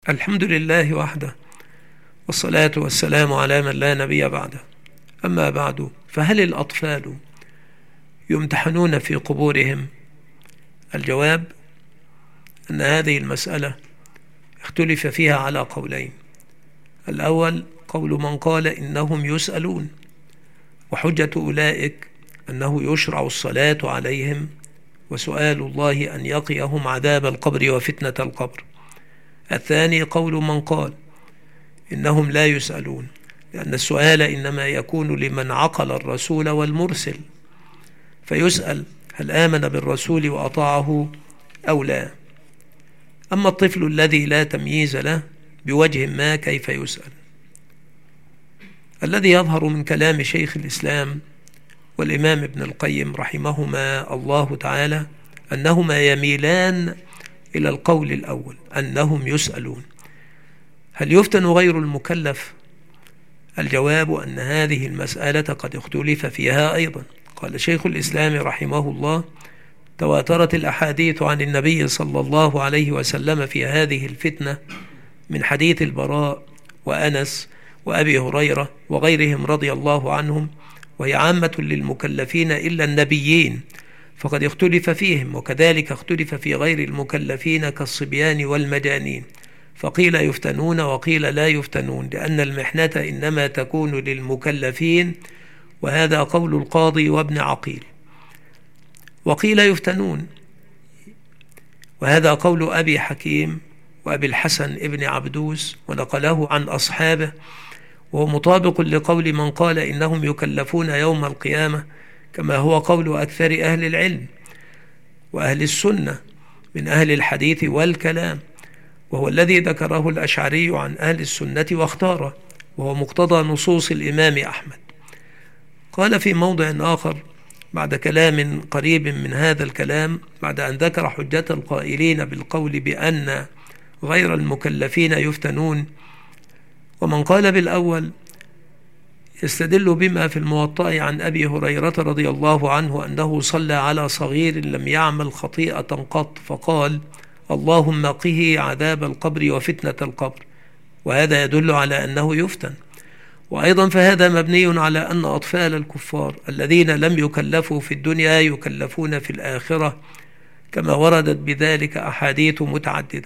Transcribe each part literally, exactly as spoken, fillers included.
الحمد لله وحده، والصلاة والسلام على من لا نبي بعده. أما بعد، فهل الأطفال يمتحنون في قبورهم؟ الجواب أن هذه المسألة اختلف فيها على قولين. الأول قول من قال إنهم يسألون، وحجة أولئك أنه يشرع الصلاة عليهم وسؤال الله أن يقيهم عذاب القبر وفتنة القبر. الثاني قول من قال إنهم لا يسألون، لأن السؤال إنما يكون لمن عقل الرسول والمرسل، فيسأل هل آمن بالرسول وأطاعه أو لا. أما الطفل الذي لا تمييز له بوجه ما كيف يسأل؟ الذي يظهر من كلام شيخ الإسلام والإمام ابن القيم رحمهما الله تعالى أنهما يميلان إلى القول الأول، أنهم يسألون. هل يفتن غير المكلف؟ الجواب أن هذه المسألة قد اختلف فيها أيضا. قال شيخ الإسلام رحمه الله: تواترت الأحاديث عن النبي صلى الله عليه وسلم في هذه الفتنة من حديث البراء وأنس وأبي هريرة وغيرهم رضي الله عنهم، وهي عامة للمكلفين إلا النبيين، فقد اختلف فيهم، وكذلك اختلف في غير المكلفين كالصبيان والمجانين، فقيل يفتنون وقيل لا يفتنون، لأن المحنة إنما تكون للمكلفين، وهذا قول القاضي وابن عقيل. وقيل يفتنون، وهذا قول أبي حكيم وأبي الحسن ابن عبدوس، ونقله عن أصحابه، وهو مطابق لقول من قال إنهم يكلفون يوم القيامة، كما هو قول أكثر أهل العلم وأهل السنة من أهل الحديث والكلام، وهو الذي ذكره الأشعري عن أهل السنة واختاره، وهو مقتضى نصوص الإمام أحمد. قال في موضع آخر بعد كلام قريب من هذا الكلام، بعد أن ذكر حجة القائلين بالقول بأن غير المكلفين يفتنون: ومن قال بالأول يستدل بما في الموطأ عن أبي هريرة رضي الله عنه أنه صلى على صغير لم يعمل خطيئة قط، فقال: اللهم قه عذاب القبر وفتنة القبر، وهذا يدل على أنه يفتن. وأيضا فهذا مبني على أن أطفال الكفار الذين لم يكلفوا في الدنيا يكلفون في الآخرة، كما وردت بذلك أحاديث متعددة،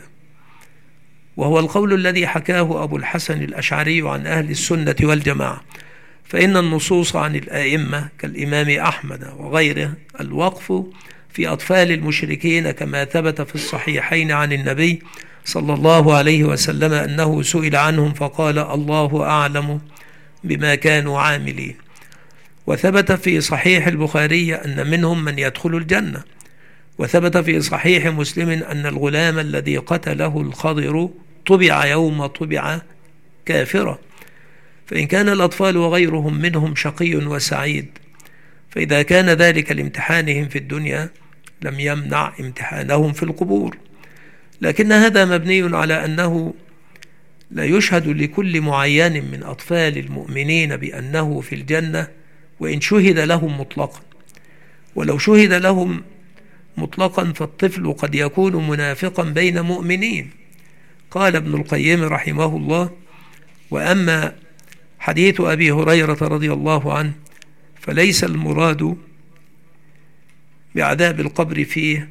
وهو القول الذي حكاه أبو الحسن الأشعري عن أهل السنة والجماعة. فإن النصوص عن الآئمة كالإمام أحمد وغيره الوقف في أطفال المشركين، كما ثبت في الصحيحين عن النبي صلى الله عليه وسلم أنه سئل عنهم فقال: الله أعلم بما كانوا عاملين. وثبت في صحيح البخاري أن منهم من يدخل الجنة. وثبت في صحيح مسلم أن الغلام الذي قتله الخضر طبع يوم طبع كافرا. فإن كان الأطفال وغيرهم منهم شقي وسعيد، فإذا كان ذلك لامتحانهم في الدنيا لم يمنع امتحانهم في القبور. لكن هذا مبني على أنه لا يشهد لكل معين من أطفال المؤمنين بأنه في الجنة، وإن شهد لهم مطلقا. ولو شهد لهم مطلقا فالطفل قد يكون منافقا بين مؤمنين. قال ابن القيم رحمه الله: وأما حديث أبي هريرة رضي الله عنه فليس المراد بعذاب القبر فيه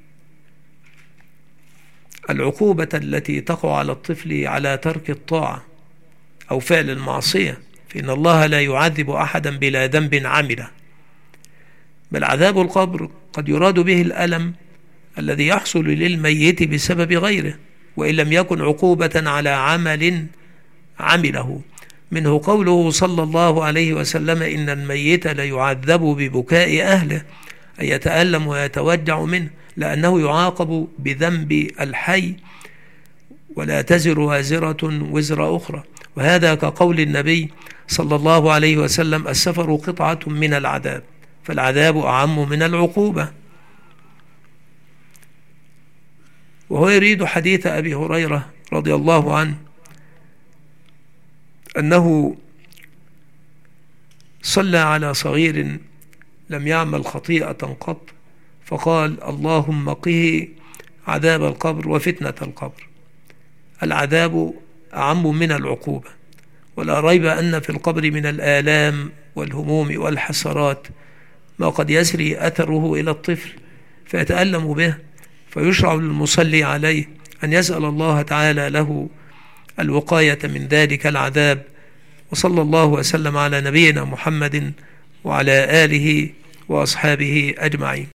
العقوبة التي تقع على الطفل على ترك الطاعة أو فعل المعصية، فإن الله لا يعذب أحدا بلا ذنب عمله، بل عذاب القبر قد يراد به الألم الذي يحصل للميت بسبب غيره، وإن لم يكن عقوبة على عمل عمله، منه قوله صلى الله عليه وسلم: إن الميت ليعذب ببكاء أهله، أي يتألم ويتوجع منه، لأنه يعاقب بذنب الحي، ولا تزر وازرة وزر أخرى. وهذا كقول النبي صلى الله عليه وسلم: السفر قطعة من العذاب، فالعذاب أعم من العقوبة. وهو يريد حديث أبي هريرة رضي الله عنه أنه صلى على صغير لم يعمل خطيئة قط، فقال: اللهم قه عذاب القبر وفتنة القبر، العذاب أعم من العقوبة، ولا ريب أن في القبر من الآلام والهموم والحسرات ما قد يسري أثره إلى الطفل فيتألم به، فيشرع للمصلي عليه أن يسأل الله تعالى له الوقاية من ذلك العذاب. وصلى الله وسلم على نبينا محمد وعلى آله وأصحابه أجمعين.